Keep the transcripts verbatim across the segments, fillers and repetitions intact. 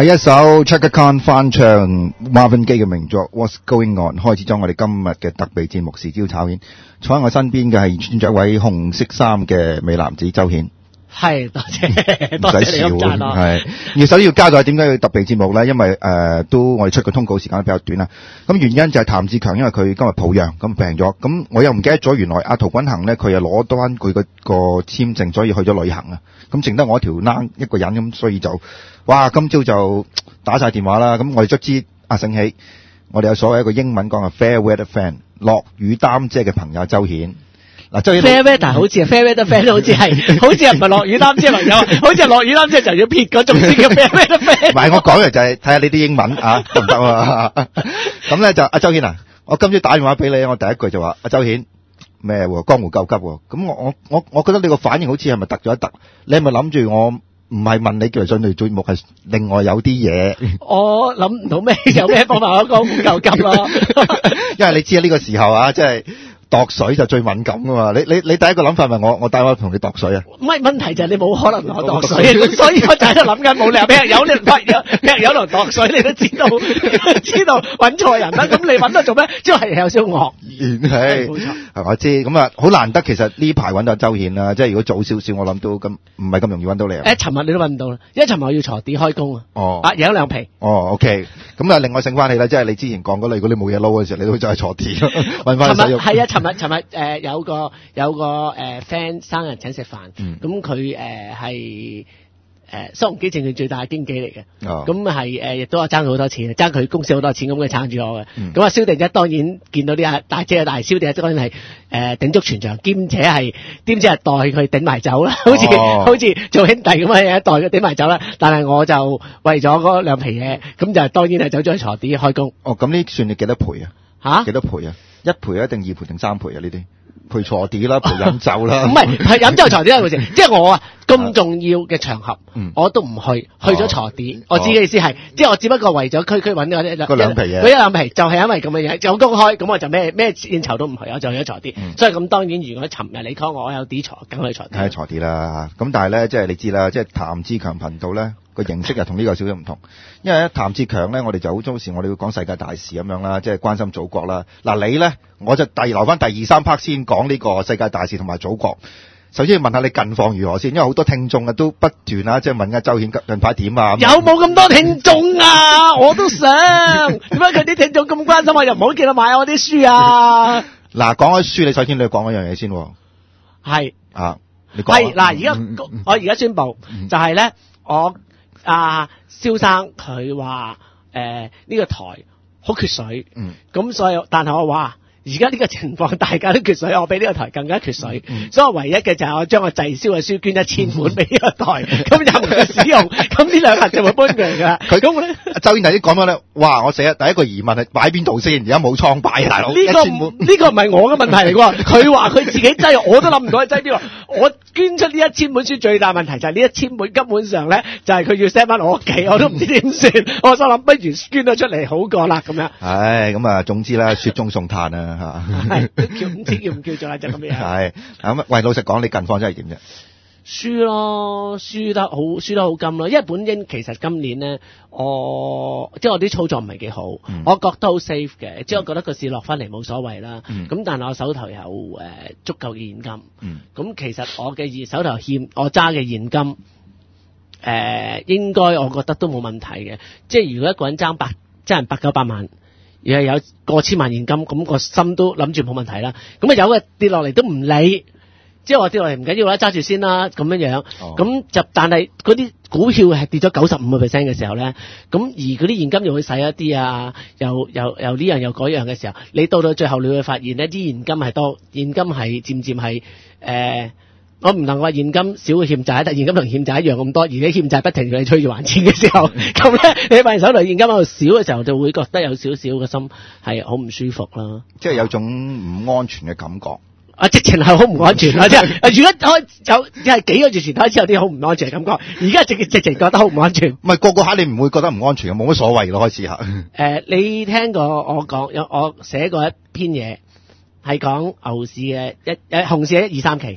係一首 Chaka Khan 翻唱 Marvin Gaye 嘅名作 What's Going On 開始咗我哋今日嘅特備節目時招炒顯，坐喺我身邊嘅係穿着一位紅色衫嘅美男子周顯。 係，多謝，多謝你咁讚咯。 係，而首先要交代點解要特備節目咧？因為誒、呃、都我哋出個通告時間比較短啦。咁原因就係譚志強，因為佢今日抱恙咁病咗。咁我又唔記得咗，原來阿陶君行咧佢又攞多翻佢個個簽證，所以去咗旅行啊。咁剩得我一條僆一個人咁，所以就哇今朝就打晒電話啦。咁我哋卒之阿醒起，我哋有所謂一個英文講嘅 fair weather fan 落雨擔遮嘅朋友周顯。嗱，周顯 fair weather 好似 fair weather fan 好似係，好似唔係落雨擔遮朋友，好似落雨擔遮就要撇嗰種先叫 fair weather fan。 唔係，我講嘅就係睇下你啲英文啊，得唔得啊？咁咧就阿周顯啊，我今朝打電話俾你，我第一句就話阿周顯咩？江湖救急喎。咁我我我我覺得你個反應好似係咪突咗一突？你係咪諗住我唔係問你叫嚟上嚟做節目，係另外有啲嘢？ 我諗唔到咩有咩方法可江湖救急咯。 因為你知啊，呢個時候啊，即係。度水就最敏感噶嘛，你你你第一個諗法係咪我我帶我同你度水啊？ 唔係，問題就係你冇可能同我度水，所以我就喺度諗緊冇理由俾人有你發有俾人有嚟度水，你都知道知道揾錯人啦。咁你揾到做咩？即係有少少愕然係，冇錯係我知。咁啊，好難得其實呢排揾到周顯啦，即係如果早少少，我諗都咁唔係咁容易揾到你啊。 誒，尋日你都揾到啦，因為尋日我要坐地開工啊。哦，啊贏咗兩皮。 哦 ，OK，咁啊，另外醒翻起啦，即係你之前講嗰類，如果你冇嘢撈嘅時候，你都再坐地揾翻使用。 係啊，尋日尋日誒。有個有個誒 friend 生日請食飯，咁佢誒係誒新鴻基證券最大嘅經紀嚟嘅，咁係誒亦都係爭佢好多錢，爭佢公司好多錢，咁佢撐住我嘅。咁啊蕭定一當然見到啲阿大姐啊大蕭定一當然係誒頂足全場，兼且係兼且係代佢頂埋走啦，好似、哦、好似做兄弟咁樣代佢頂埋走啦。但係我就為咗嗰兩皮嘢，咁就當然係走咗去坐啲開工。 哦，咁呢算你幾多賠啊？ 嚇？幾多賠啊？一賠一定二賠定三賠啊？呢啲？陪坐啲啦，陪飲酒啦。唔係，係飲酒坐啲係回事。即係我啊，咁重要嘅場合，嗯、我都唔去，去咗坐啲。哦、我自己意思係，即係我只不過為咗區區揾嗰嗰兩皮嘢， 嗰一兩皮就係因為咁嘅嘢，就公開，咁我就咩咩應酬都唔去，我就去咗坐啲。嗯、所以咁當然，如果尋日你 call 我，我有啲坐，梗去坐啲。 梗係坐啲啦。咁但係咧，即係你知啦，即係譚志強頻道咧。個形式又同呢個有少少唔同，因為咧譚志強咧，我哋就好多時我哋會講世界大事咁樣啦，即係關心祖國啦。嗱你咧，我就第留翻第二三 part 先講呢個世界大事同埋祖國。首先要問下你近況如何先，因為好多聽眾啊都不斷啊，即係問下周顯近排點啊。 有冇咁多聽眾啊？我都想。點解佢啲聽眾咁關心我，又唔好記得買我啲書啊？嗱， 講開書，你首先你要講一樣嘢先。 係啊，你講。係嗱，而家、嗯、我而家宣布、嗯、就係、是、咧，我。阿蕭生佢話誒呢個台好缺水，咁、嗯、所以但係我話而家呢個情況大家都缺水，我比呢個台更加缺水，嗯、所以我唯一嘅就係我將我滯銷嘅書捐一千本俾呢個台，咁任佢使用，咁呢兩日就會搬佢嚟噶。佢咁咧， 周顯頭先講咗咧，哇！我成日第一個疑問係擺邊度先？而家冇倉擺，大佬呢、這個呢、這個唔係我嘅問題嚟㗎，佢話佢自己擠，我都諗唔到佢擠邊度。我捐出呢一千本書最大問題就係呢一千本根本上咧就係佢要 send 翻我屋企，我都唔知點算。我心諗不如捐咗出嚟好過啦咁樣。 唉，咁啊，總之啦，雪中送炭啊嚇。 係都叫唔知叫唔叫做啦，就咁樣。 係咁，喂，老實講，你近況真係點啫？ 輸咯，輸得好，輸得好金咯。因為本應其實今年咧，我即係我啲操作唔係幾好，嗯、我覺得好 safe 嘅，嗯、即係我覺得個市落翻嚟冇所謂啦。咁、嗯、但係我手頭有誒、呃、足夠嘅現金。咁、嗯、其實我嘅手頭欠我揸嘅現金，誒、呃、應該我覺得都冇問題嘅。即係如果一個人爭百，即係八九百萬。而係有過千萬現金，咁個心都諗住冇問題啦。咁啊有嘅跌落嚟都唔理，即係話跌落嚟唔緊要啦，揸住先啦，咁樣樣。咁、哦、就但係嗰啲股票係跌咗九十五個 percent 嘅時候咧，咁而嗰啲現金又會使一啲啊，又又又呢樣又嗰樣嘅時候，你到到最後你會發現呢啲現金係多，現金係漸漸係誒。呃我唔能話現金少嘅欠債，但現金同欠債一樣咁多，而且欠債不停要你催住還錢嘅時候，咁咧你發現手頭現金喺度少嘅時候，就會覺得有少少嘅心係好唔舒服啦。 即係有種唔安全嘅感覺。 啊，直情係好唔安全啦！即係如果開有係幾個月前開始有啲好唔安全嘅感覺，而家直直情覺得好唔安全。 唔係個個下你唔會覺得唔安全嘅，冇乜所謂咯，開始下。誒、 呃，你聽過我講有我寫過一篇嘢，係講牛市嘅一誒熊市嘅一二三期。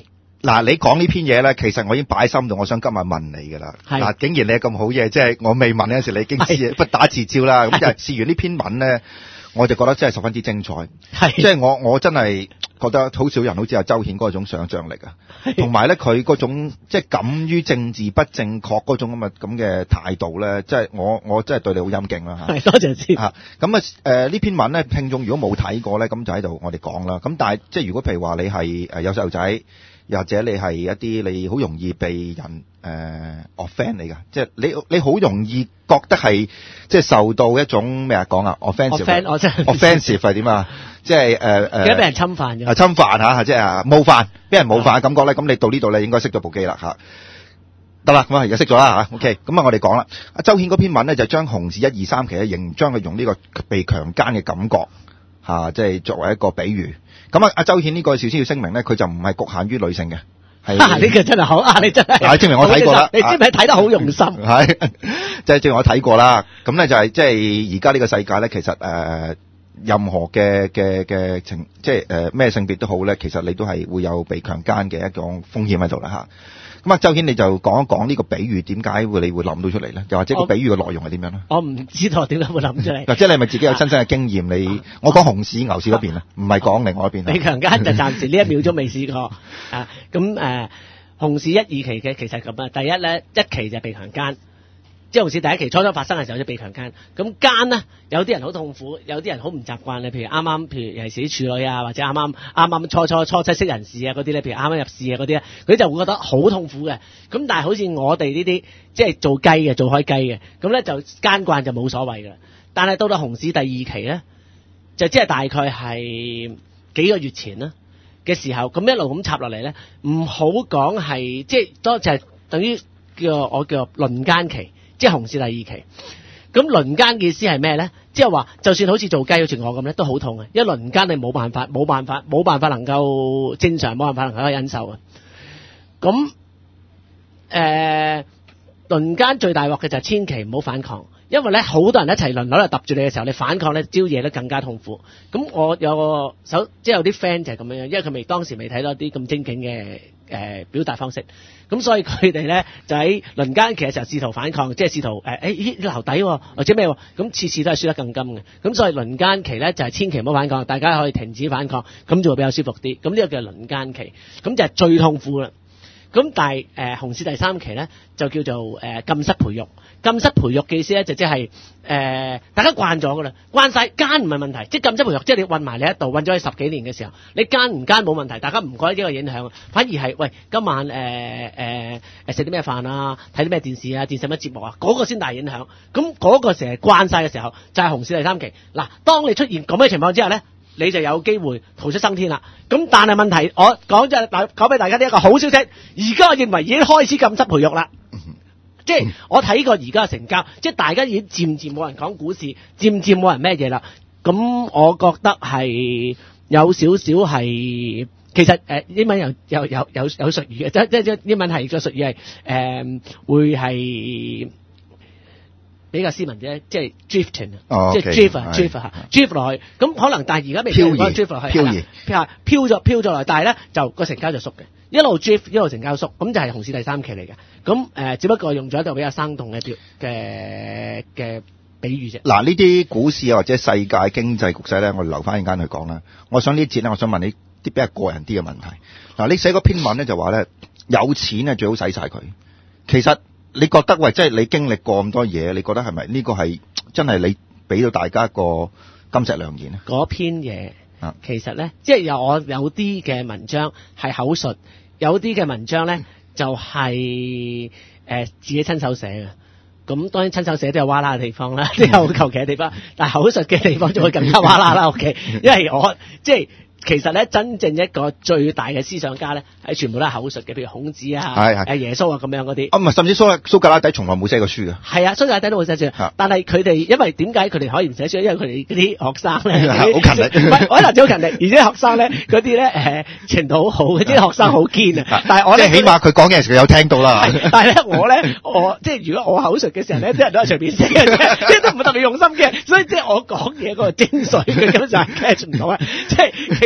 嗱，你講呢篇嘢咧，其實我已經擺喺心度，我想今日問你㗎啦。 係嗱，竟然你咁好嘢，即係我未問嗰陣時，你已經知不打自招啦。咁就係試完呢篇文咧，我就覺得真係十分之精彩。 係即係我我真係覺得好少人好似阿周顯嗰種想像力啊，同埋咧佢嗰種即係敢於政治不正確嗰種咁嘅咁嘅態度咧，即係我我真係對你好欽敬啦嚇。 係多謝先嚇。咁啊誒呢篇文咧，聽眾如果冇睇過咧，咁就喺度我哋講啦。咁但係即係如果譬如話你係誒有細路仔，又或者你係一啲你好容易被人誒、呃、offend 嚟㗎，即係你你好容易覺得係即係受到一種咩啊講啊 offensive offend 我真係 offensive 係點啊？即係誒誒， 記得俾人侵犯咗。 啊侵犯嚇，即係啊冒犯，俾人冒犯嘅感覺咧。咁你到呢度咧應該熄咗部機啦嚇。得啦，咁啊而家熄咗啦嚇。OK，咁啊我哋講啦。阿周顯嗰篇文咧就將紅事一二三期咧，仍將佢用呢個被強姦嘅感覺嚇，即係作為一個比喻。咁啊，阿周顯呢個事先要聲明咧，佢就唔係局限於女性嘅。係啊！呢個真係好啊！你真係， 係證明我睇過啦。 你知唔知睇得好用心？ 係，即係證明我睇過啦。咁咧就係即係而家呢個世界咧，其實誒、呃、任何嘅嘅嘅情，即係誒咩性別都好咧，其實你都係會有被強姦嘅一種風險喺度啦嚇。咁啊，周顯你就講一講呢個比喻點解會你會諗到出嚟咧？又或者個比喻嘅內容係點樣咧？ 我唔知道點解會諗出嚟。 嗱，即係你係咪自己有親身嘅經驗？你我講紅市牛市嗰邊啊，唔係講另外一邊。 被強姦就暫時呢一秒鐘未試過啊！咁誒、呃，紅市一二期嘅其實咁啊，第一咧一期就係被強姦。即係紅市第一期初初發生嘅時候就被強姦，咁姦呢，有啲人好痛苦，有啲人好唔習慣咧。譬如啱啱，譬如尤其是啲處女啊，或者啱啱啱啱初初初七識人事啊嗰啲咧，譬如啱啱入市啊嗰啲咧，佢就會覺得好痛苦嘅。咁但係好似我哋呢啲即係做雞嘅，做開雞嘅，咁咧就姦慣就冇所謂㗎。但係到到紅市第二期咧，就即係大概係幾個月前啦嘅時候，咁一路咁插落嚟咧，唔好講係即係多就係等於叫我叫輪姦期。即係紅市第二期，咁輪姦嘅意思係咩咧？即係話，就算好似做雞，好似我咁咧，都好痛嘅。一輪姦你冇辦法，冇辦法，冇辦法能夠正常，冇辦法能夠忍受嘅。咁誒，輪姦最大鑊嘅就係千祈唔好反抗，因為咧好多人一齊輪流嚟揼住你嘅時候，你反抗咧招惹得更加痛苦。咁我有個手，即係有啲 friend 就係咁樣樣，因為佢未當時未睇到啲咁精警嘅。誒、呃、表達方式，咁所以佢哋咧就喺輪姦期嘅時候試圖反抗，即係試圖誒誒咦留底喎、哦，或者咩喎，咁次次都係輸得更金嘅，咁所以輪姦期咧就係、是、千祈唔好反抗，大家可以停止反抗，咁就會比較舒服啲。咁呢個叫輪姦期，咁就係最痛苦啦。咁但係誒、呃、紅市第三期咧就叫做誒、呃、禁室培育，禁室培育嘅意思咧就即係誒大家慣咗噶啦，慣晒姦唔係問題，即係禁室培育，即係你韞埋你一度韞咗你十幾年嘅時候，你姦唔姦冇問題，大家唔覺得呢個影響，反而係喂今晚誒誒誒食啲咩飯啊，睇啲咩電視啊，電視乜節目啊，嗰、那個先大影響。咁嗰個成日慣晒嘅時候，就係、是、紅市第三期。嗱，當你出現咁嘅情況之下咧，你就有機會逃出生天啦。咁但係問題，我講就係講俾大家呢一個好消息，而家我認為已經開始禁室培育啦。即係我睇過而家嘅成交，即係大家已經漸漸冇人講股市，漸漸冇人咩嘢啦。咁我覺得係有少少係，其實誒、呃、英文有有有有有術語嘅，即即即英文係個術語係誒、呃、會係比較斯文啫，即係 drifting 啊、哦，即係 drift 啊 drift 嚇 drift 落去。咁可能但係而家未飄移 drift 落去，飄移飄飄咗飄咗落去，但係咧就個成交就縮嘅。一路 drift 一路成交縮，咁就係紅市第三期嚟嘅。咁誒、呃，只不過用咗一個比較生動嘅表嘅嘅比喻啫。嗱，呢啲股市或者世界經濟局勢咧，我哋留翻一間去講啦。我想呢節咧，我想問你啲比較個人啲嘅問題。嗱，你寫嗰篇文咧就話咧，有錢咧最好使晒佢。其實你覺得喂，即係你經歷過咁多嘢，你覺得係咪呢個係真係你俾到大家一個金石良言咧？嗰篇嘢。啊、其實咧，即係有我有啲嘅文章係口述，有啲嘅文章咧就係、是、誒、呃、自己親手寫嘅。咁當然親手寫都有哇啦嘅地方啦，都有求其嘅地方，但係口述嘅地方就會更加哇啦啦。OK，因為我即係。其實咧，真正一個最大嘅思想家咧，係全部都係口述嘅，譬如孔子啊、誒耶穌啊咁樣嗰啲。啊，唔係，甚至蘇蘇格拉底從來冇寫過書嘅。係啊，蘇格拉底都冇寫書。但係佢哋因為點解佢哋可以唔寫書？因為佢哋嗰啲學生咧好勤力，唔係可能好勤力，而且學生咧嗰啲咧誒程度好好嘅，啲學生好堅啊。但係我即係起碼佢講嘅時候有聽到啦。但係咧我咧我即係如果我口述嘅時候咧，啲人都係隨便寫嘅啫，即係都唔係特別用心嘅，所以即係我講嘢嗰個精髓佢根本就係 catch 唔到啊！即係其實。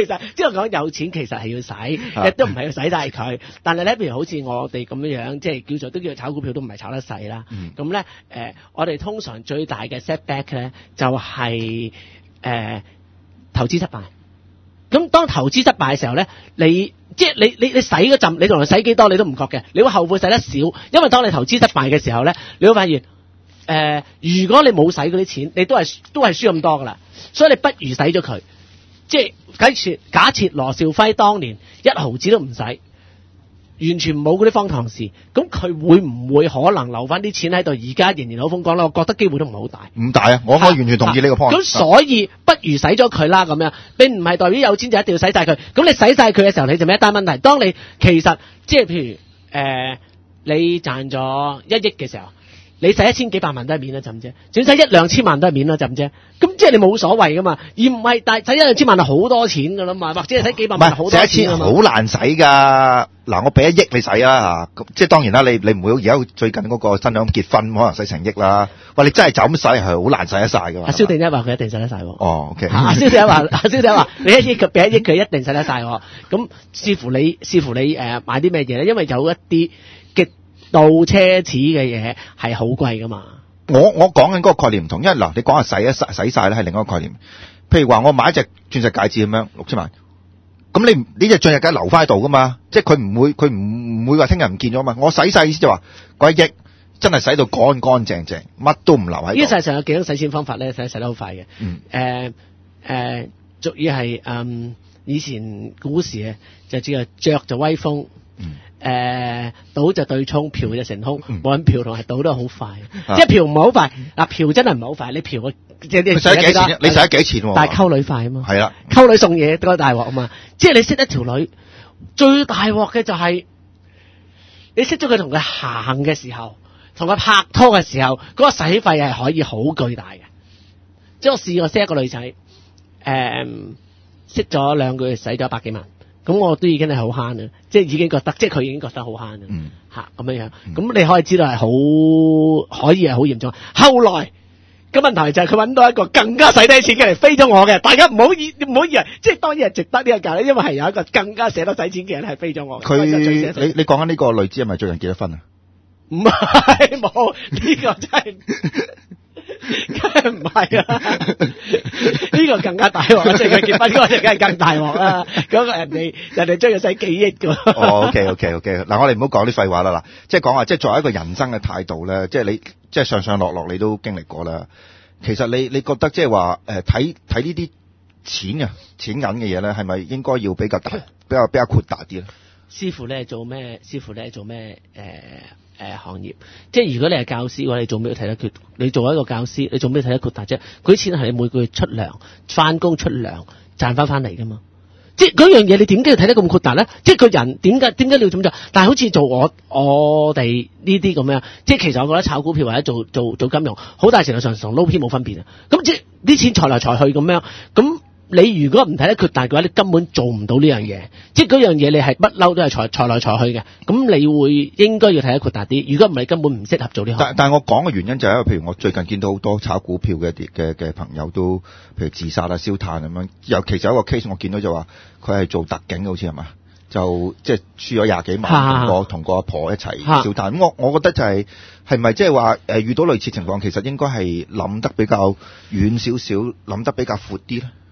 實即係講有錢其實係要使，亦都唔係要使晒佢。但係咧，譬如好似我哋咁樣樣，即係叫做都叫做炒股票，都唔係炒得細啦。咁咧誒，我哋通常最大嘅 setback 咧就係、是、誒、呃、投資失敗。咁當投資失敗嘅時候咧，你即係你你你使嗰陣，你同佢使幾多你都唔覺嘅，你會後悔使得少，因為當你投資失敗嘅時候咧，你會發現誒、呃，如果你冇使嗰啲錢，你都係都係輸咁多噶啦，所以你不如使咗佢。即係假設假設羅兆輝當年一毫子都唔使。完全冇嗰啲荒唐事，咁佢會唔會可能留翻啲錢喺度？而家仍然好風光啦，我覺得機會都唔係好大。唔大啊，我可以完全同意呢個 point。 咁所以不如使咗佢啦，咁樣並唔係代表有錢就一定要使晒佢。咁你使晒佢嘅時候，你就咩一單問題？當你其實即係譬如誒、呃，你賺咗一億嘅時候。你使一千幾百萬都係免啦，浸啫；只使一兩千萬都係免啦，浸啫。咁即係你冇所謂噶嘛，而唔係但係使一兩千萬係好多錢噶啦嘛，或者係使幾百萬好多錢。使一千好難使㗎。嗱，我俾一億你使啦嚇，即係當然啦，你你唔會而家最近嗰個新娘結婚可能使成億啦。喂，你真係就咁使係好難使得晒㗎嘛。 阿蕭定一話佢一定使得晒喎。 哦 ，OK。 阿蕭定一話，阿蕭定一話，你一億佢俾一億佢一定使得晒喎。咁視乎你視乎你誒、呃、買啲咩嘢咧，因為有一啲極度奢侈嘅嘢係好貴噶嘛。 我我講緊嗰個概念唔同，因為嗱，你講下使一使使曬咧係另一個概念。譬如話我買一隻鑽石戒指咁樣六千萬，咁你呢隻鑽石戒留翻喺度噶嘛？即係佢唔會佢唔唔會話聽日唔見咗嘛？我使曬意思就話嗰一億真係使到乾乾淨淨，乜都唔留喺度。 呢個世界上有幾種使錢方法咧，使使得好快嘅。 嗯。誒、 呃、誒、呃，俗語係嗯以前股市嘅就叫做着就威風。嗯。誒、呃，賭就對沖，嫖就成空，冇人嫖同係賭都好快，啊、即係嫖唔係好快，嗱嫖真係唔係好快，你嫖個即係你使咗幾錢？你使咗幾錢喎？但係溝女快啊嘛，係啦，溝女送嘢都大鑊啊嘛，即係你識一條女，最大鑊嘅就係、是、你識咗佢同佢行嘅時候，同佢拍拖嘅時候，嗰、那個使費係可以好巨大嘅。即係我試過識一個女仔，誒、嗯，識咗兩個月，使咗百幾萬。咁我都已經係好慳啦，即係已經覺得，即係佢已經覺得好慳啦，嚇咁樣樣。咁、嗯、你可以知道係好可以係好嚴重。後來嘅問題就係佢揾到一個更加使低錢嘅嚟飛咗我嘅，大家唔好以唔好以為，即係當然係值得呢個價咧，因為係有一個更加捨得使錢嘅人係飛咗我。佢你你講緊呢個女子係咪最近結咗婚啊？唔係冇呢個真係。梗係唔係啊！呢個更加大鑊，即係佢結婚嗰陣梗係更大鑊啦。嗰個人哋人哋追佢使幾億噶。哦，OK OK OK。嗱，我哋唔好講啲廢話啦。嗱，即係講話，即係作為一個人生嘅態度咧，即係你即係上上落落，你都經歷過啦。其實你你覺得即係話誒睇睇呢啲錢啊錢銀嘅嘢咧，係咪應該要比較大、比較比較闊達啲咧？師傅咧做咩？師傅咧做咩？誒、呃。誒、呃、行業，即係如果你係教師嘅話，你做咩睇得闊？你做一個教師，你做咩睇得闊大啫？佢啲錢係你每個月出糧、翻工出糧賺翻翻嚟噶嘛？即係嗰樣嘢，你點解要睇得咁闊大咧？即係個人點解點解你要咁做？但係好似做我我哋呢啲咁樣，即係其實我覺得炒股票或者做做做金融，好大程度上同撈片冇分別啊！咁即係啲錢財來財去咁樣咁。你如果唔睇得闊大嘅話，你根本做唔到呢樣嘢。即係嗰樣嘢，你係不嬲都係財財來財去嘅。咁你會應該要睇得闊大啲。如果唔係，根本唔適合做呢行。但但係我講嘅原因就係因為，譬如我最近見到好多炒股票嘅嘅嘅朋友都，譬如自殺啊、燒炭咁樣。尤其有一個 case，我見到就話佢係做特警，好似係嘛，就即係輸咗廿幾萬，同個同個阿婆一齊燒炭。咁我我覺得就係係咪即係話誒遇到類似情況，其實應該係諗得比較遠少少，諗得比較闊啲咧。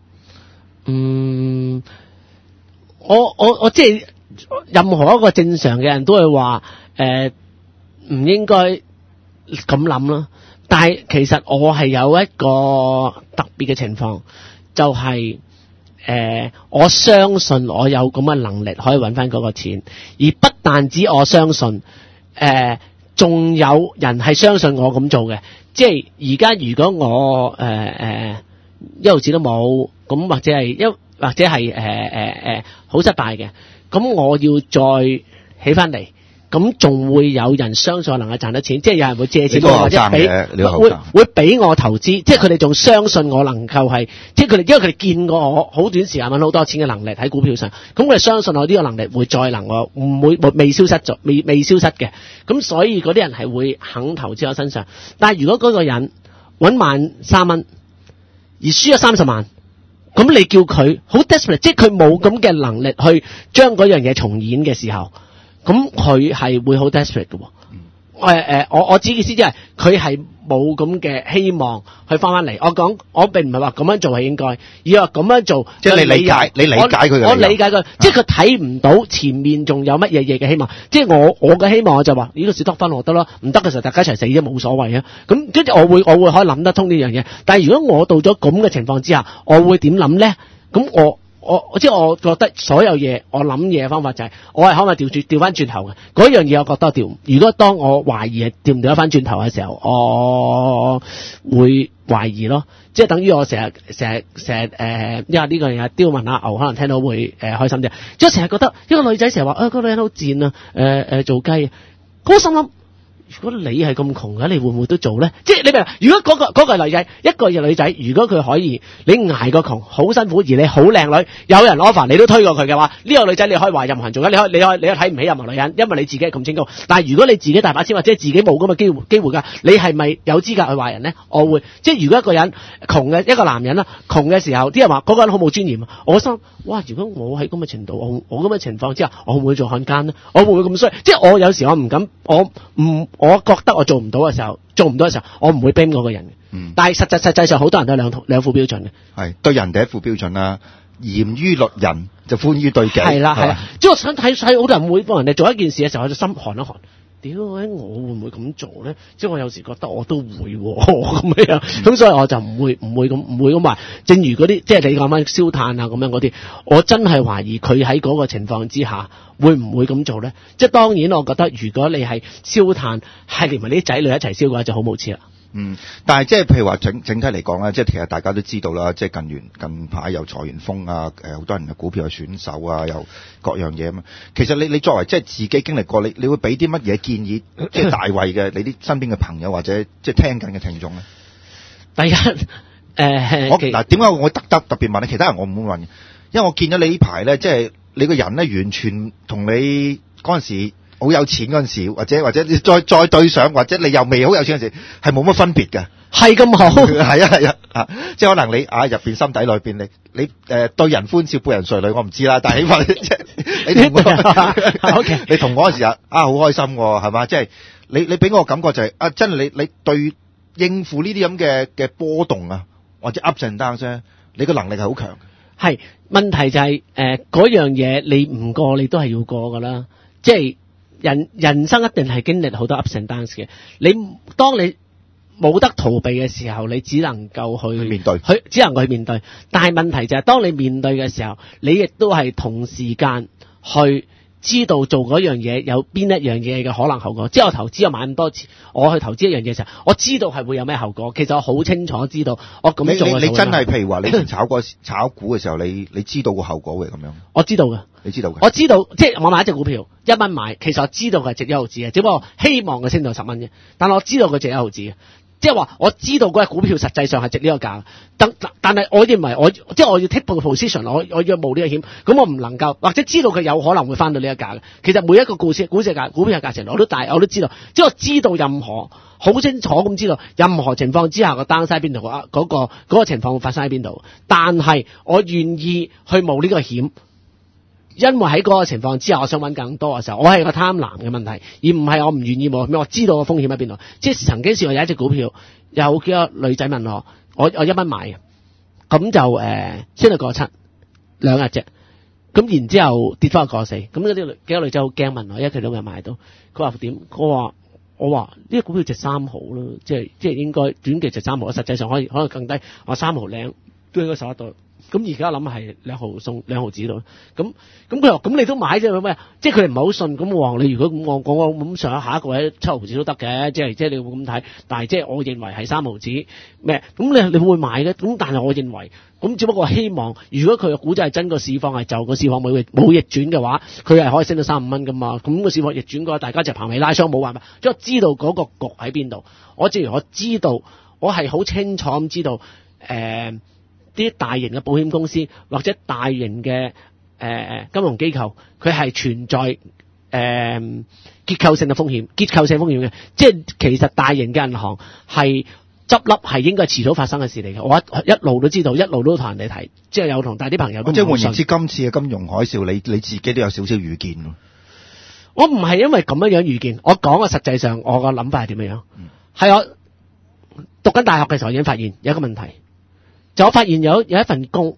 嗯，我我我即係任何一個正常嘅人都會話誒唔應該咁諗咯。但係其實我係有一個特別嘅情況，就係、是、誒、呃、我相信我有咁嘅能力可以揾翻嗰個錢，而不但止我相信，誒仲有人係相信我咁做嘅。即係而家如果我誒誒。呃呃一毫子都冇，咁或者係一或者係誒誒誒好失敗嘅，咁我要再起翻嚟，咁仲會有人相信我能夠賺得錢，即係有人會借錢或者俾會會俾我投資，即係佢哋仲相信我能夠係，即係佢哋因為佢哋見過我好短時間揾好多錢嘅能力喺股票上，咁佢哋相信我呢個能力會再能我唔會未消失咗，未未消失嘅，咁所以嗰啲人係會肯投資我身上。但係如果嗰個人揾萬三蚊，而輸咗三十萬， 咁你叫佢好 desperate， 即係佢冇咁嘅能力去將嗰樣嘢重演嘅時候，咁佢係會好 desperate 嘅喎。誒、呃、誒，我我指嘅意思即係佢係冇咁嘅希望去翻翻嚟。我講我並唔係話咁樣做係應該，而係話咁樣做， 即係你理解，你理解佢嘅。 我理解佢，即係佢睇唔到前面仲有乜嘢嘢嘅希望。即係我我嘅希望我就話呢個士多芬我得咯，唔得嘅時候大家一齊死都冇所謂啊。咁跟住我會我會可以諗得通呢樣嘢。但係如果我到咗咁嘅情況之下，我會點諗咧？咁我。我即係我覺得所有嘢，我諗嘢嘅方法就係、是，我係可唔可以調轉調翻轉頭嘅嗰樣嘢？我覺得調。如果當我懷疑係調唔調得翻轉頭嘅時候，我會懷疑咯。即係等於我成日成日成日誒，因為呢個嘢刁問阿牛可能聽到會誒、呃、開心啲。即係成日覺得一個女仔成日話啊，嗰、那個女人好賤啊，誒、呃、誒、呃、做雞啊，嗰心諗。如果你係咁窮嘅，你會唔會都做咧？即係你明？如果嗰、嗰個嗰、嗰個女仔，一個女仔，如果佢可以，你捱過窮，好辛苦，而你好靚女，有人 offer 你都推過佢嘅話，呢、呢個女仔你可以話任何人做緊，你可以你可以你可以睇唔起任何女人，因為你自己係咁清高。但係如果你自己大把錢或者自己冇咁嘅機會機會㗎，你係咪有資格去話人咧？我會即係如果一個人窮嘅一個男人啦，窮嘅時候，啲人話嗰個人好冇尊嚴啊！我心哇，如果我喺咁嘅程度，我我咁嘅情況之下，我會唔會做漢奸咧？我會唔會咁衰？即係我有時我唔敢，我唔我覺得我做唔到嘅時候，做唔到嘅時候，我唔會 blame 嗰個人嘅。嗯，但係實際實際上好多人都係兩套兩副標準嘅。係對人哋一副標準啦，嚴於律人就寬於對己。係啦係啦， 即係我想睇睇好多人會幫人哋做一件事嘅時候，我就心寒一寒。屌，我會唔會咁做咧？即係我有時覺得我都會咁樣，咁所以我就唔會唔會咁唔會咁話。正如嗰啲即係你講翻燒炭啊咁樣嗰啲，我真係懷疑佢喺嗰個情況之下會唔會咁做咧？即係當然，我覺得如果你係燒炭係連埋啲仔女一齊燒嘅話，就好無恥啦。 嗯，但係即係譬如話整整體嚟講咧，即係其實大家都知道啦，即係近元近排有裁員風啊，誒好多人嘅股票嘅選手啊，又各樣嘢啊嘛。其實你你作為即係自己經歷過，你你會俾啲乜嘢建議，即係大衛嘅你啲身邊嘅朋友或者即係聽緊嘅聽眾咧？ 第一，誒、呃， 我嗱點解我特特特別問你？其他人我唔會問，因為我見咗你呢排咧，即係你個人咧完全同你嗰陣時好有錢嗰陣時，或者或者你再再對上，或者你又未好有錢嗰陣時，係冇乜分別嘅。 係咁好， 係啊係啊啊！即係可能你啊入邊心底裏邊你你誒、呃、對人歡笑背人垂淚，我唔知啦。但係起碼即係你同我，OK，你同我嗰陣時啊啊好開心喎，係嘛？即係你你俾我感覺就係、是、啊，真係你你對應付呢啲咁嘅嘅波動啊，或者 ups and downs 啫，你個能力係好強。 係問題就係誒嗰樣嘢你唔過你都係要過㗎啦，即係。人人生一定係經歷好多 ups and downs 嘅，你當你冇得逃避嘅時候，你只能夠去，去面對，去只能夠去面對。但係問題就係、是，當你面對嘅時候，你亦都係同時間去知道做嗰樣嘢有邊一樣嘢嘅可能後果。即係我投資我買咁多錢，我去投資一樣嘢嘅時候，我知道係會有咩後果。其實我好清楚知道我咁做嘅。你你真係譬如話你炒過炒股嘅時候，你你知道個後果嘅咁樣。我知道㗎。你知道嘅，我知道，即係我買一隻股票一蚊買，其實我知道佢係值一毫子嘅，只不過希望佢升到十蚊啫。但係我知道佢值一毫子嘅，即係話我知道嗰隻股票實際上係值呢個價。但但係我認為我即係我要 take 個 position，我我要冒呢個險，咁我唔能夠或者知道佢有可能會翻到呢個價嘅。其實每一個故事股市價股票嘅價錢我都大我都知道，即係我知道任何好清楚咁知道任何情況之下個 downside 喺邊度啊，嗰個嗰個情況會發生喺邊度。但係我願意去冒呢個險。因為喺嗰個情況之下，我想揾更多嘅時候，我係個貪婪嘅問題，而唔係我唔願意冇。我知道個風險喺邊度。即係曾經試過有一隻股票，有幾個女仔問我，我我一蚊買嘅，咁就誒升到個七兩日啫。咁然之後跌翻個個四，咁嗰啲幾個女仔好驚問我，因為佢都未買到。佢話點？我話我話呢個股票值三毫咯，即係即係應該短期值三毫，實際上可以可能更低。我三毫零都應該受得到。咁而家諗係兩毫送兩毫子度，咁咁佢話咁你都買啫咩？即係佢哋唔係好信，咁我話你如果咁我講我咁上下一個位七毫子都得嘅，即係即係你會咁睇，但係即係我認為係三毫子咩？咁你你會唔會買嘅？咁但係我認為咁只不過希望，如果佢嘅股仔係真個市況係就個市況冇冇逆轉嘅話，佢係可以升到三五蚊噶嘛？咁個市況逆轉嘅話，大家就棚尾拉雙冇辦法，即係我知道嗰個局喺邊度。我正如我知道，我係好清楚咁知道誒。呃啲大型嘅保險公司或者大型嘅誒、呃、金融機構，佢係存在誒、呃、結構性嘅風險，結構性風險嘅，即係其實大型嘅銀行係執笠係應該係遲早發生嘅事嚟嘅。我一一路都知道，一路都同人哋提，即係有同大啲朋友都唔信。 即係換言之，今次嘅金融海嘯，你你自己都有少少預見咯。 我唔係因為咁樣樣預見，我講嘅實際上我個諗法係點樣樣？係、嗯、我讀緊大學嘅時候已經發現有一個問題，就我發現有有一份工，誒、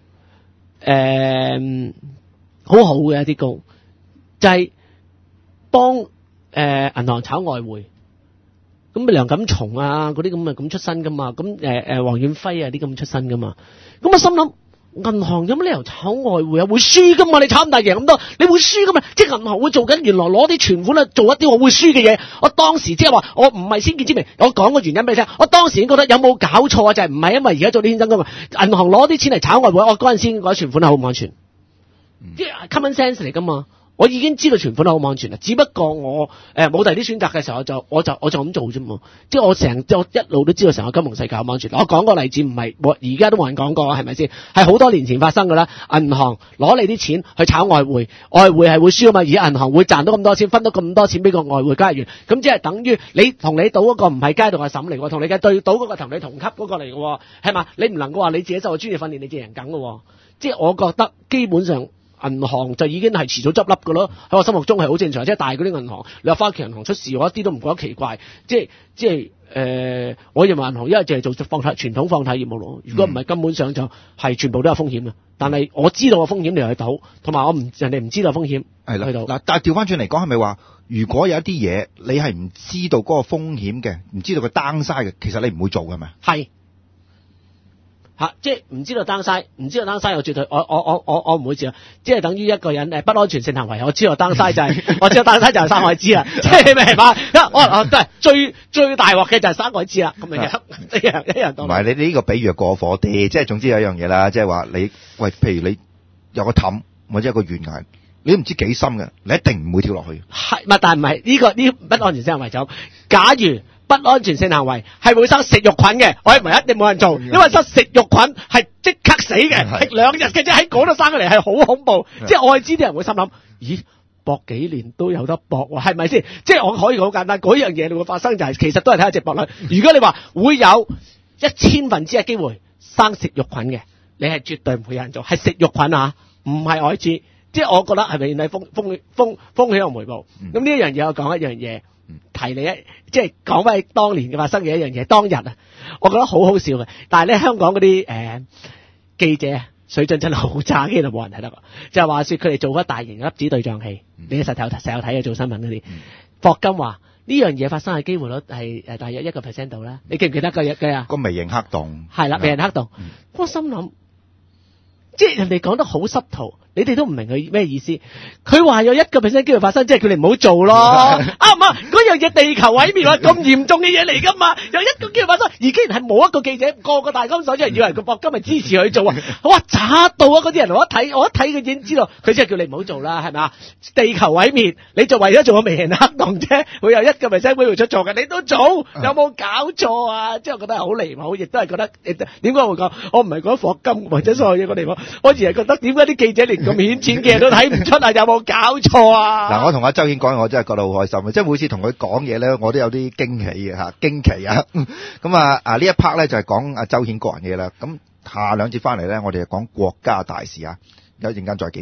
呃，好好嘅一啲工，就係幫誒銀行炒外匯。咁梁錦松啊嗰啲咁啊咁出身噶嘛，咁誒誒黃遠輝啊啲咁出身噶嘛，咁我心諗銀行有乜理由炒外匯啊？會輸噶嘛？你炒咁大贏咁多，你會輸噶嘛？即係銀行會做緊原來攞啲存款啊，做一啲我會輸嘅嘢。我當時即係話我唔係先見之明，我講個原因俾你聽。我當時已經覺得有冇搞錯啊？就係唔係因為而家做啲衍生工具，銀行攞啲錢嚟炒外匯，我嗰陣先覺得存款係好唔安全，即係 common sense 嚟噶嘛。我已經知道存款係好安全啦，只不過我誒冇第二啲選擇嘅時候，我就我就我就咁做啫嘛。即係我成我一路都知道成個金融世界好安全。我講個例子唔係我而家都冇人講過，係咪先？係好多年前發生㗎啦。銀行攞你啲錢去炒外匯，外匯係會輸啊嘛，而銀行會賺到咁多錢，分到咁多錢俾個外匯交易員，咁即係等於你同你賭嗰個唔係街道嘅審嚟喎，同你嘅對賭嗰個同你同級嗰個嚟嘅喎，係嘛？你唔能夠話你自己受過專業訓練，你自己人梗嘅喎。即係我覺得基本上。銀行就已經係遲早執笠㗎咯，喺我心目中係好正常。即係大嗰啲銀行，你話花旗銀行出事，我一啲都唔覺得奇怪。即係即係誒、呃，我認為銀行一係淨係做放貸傳統放貸業務咯。如果唔係，根本上就係全部都有風險嘅。但係我知道個風險你去賭，同埋我唔人哋唔知道風險係啦。去賭嗱，但係調翻轉嚟講，係咪話如果有一啲嘢你係唔知道嗰個風險嘅，唔知道個 downside 嘅，其實你唔會做嘅咪？係。吓，即係唔知道 downside， 唔知道 downside，我絕對，我我我我我唔會知啊！即係等於一個人誒不安全性行為，我知道 downside 就係、是，我知道 downside 就係生海知啦，即係你明白？我我都係最最大鑊嘅就係生海知啦，咁樣一樣一樣當。唔係你你呢個比喻過火啲，即係總之有一樣嘢啦，即係話你喂，譬如你有個氹或者有個懸崖，你都唔知幾深嘅，你一定唔會跳落去。係，唔係但係唔係呢個呢、這個、不安全性行為就，假如。不安全性行為係會生食肉菌嘅，我認為一定冇人做，因為生食肉菌係即刻死嘅，係兩日嘅啫，喺嗰度生出嚟係好恐怖。即係我係知啲人會心諗，咦，搏幾年都有得搏喎，係咪先？即係我可以好簡單，嗰樣嘢你會發生就係、是、其實都係睇下直播率。如果你話會有一千分之一機會生食肉菌嘅，你係絕對唔會有人做，係食肉菌啊，唔係愛滋。即係我覺得係咪係風風風風起同回報？咁呢一樣嘢我講一樣嘢。提你一即係講翻當年嘅發生嘅一樣嘢，當日啊，我覺得好好笑嘅。但係咧，香港嗰啲誒記者水準真係好差，基本冇人睇得過。就係話說佢哋做嗰大型粒子對象器，嗯、你實頭成日睇嘅做新聞嗰啲。嗯、霍金話呢樣嘢發生嘅機會率係誒大約一個 percent 度啦。你記唔記得個日嘅啊？個微型黑洞係啦，微型黑洞。嗯、我心諗，即係人哋講得好濕圖。你哋都唔明佢咩意思？佢話有一個 percent 機會發生，即係佢哋唔好做咯。啱唔啱？嗰樣嘢地球毀滅話咁嚴重嘅嘢嚟噶嘛？有一個機會發生，而竟然係冇一個記者個個大金手出嚟，以為佢博金係支持佢做啊！哇，渣到啊！嗰啲人我一睇，我一睇佢已經知道，佢即係叫你唔好做啦，係咪啊？地球毀滅，你就為咗做個微型黑洞啫，會有一個 percent 機會出錯嘅，你都做，有冇搞錯啊？即係我覺得係好離譜，亦都係覺得點解會講？我唔係講霍金或者所有嘢個地方，我而係覺得點解啲記者連咁顯淺嘅嘢都睇唔出啊？有冇搞錯啊？嗱，我同阿周顯講，我真係覺得好開心，即係每次同佢講嘢咧，我都有啲驚喜嘅嚇，驚奇啊！咁啊啊呢一 part 咧就係講阿周顯個人嘢啦。咁下兩節翻嚟咧，我哋就講國家大事啊，有一陣間再見。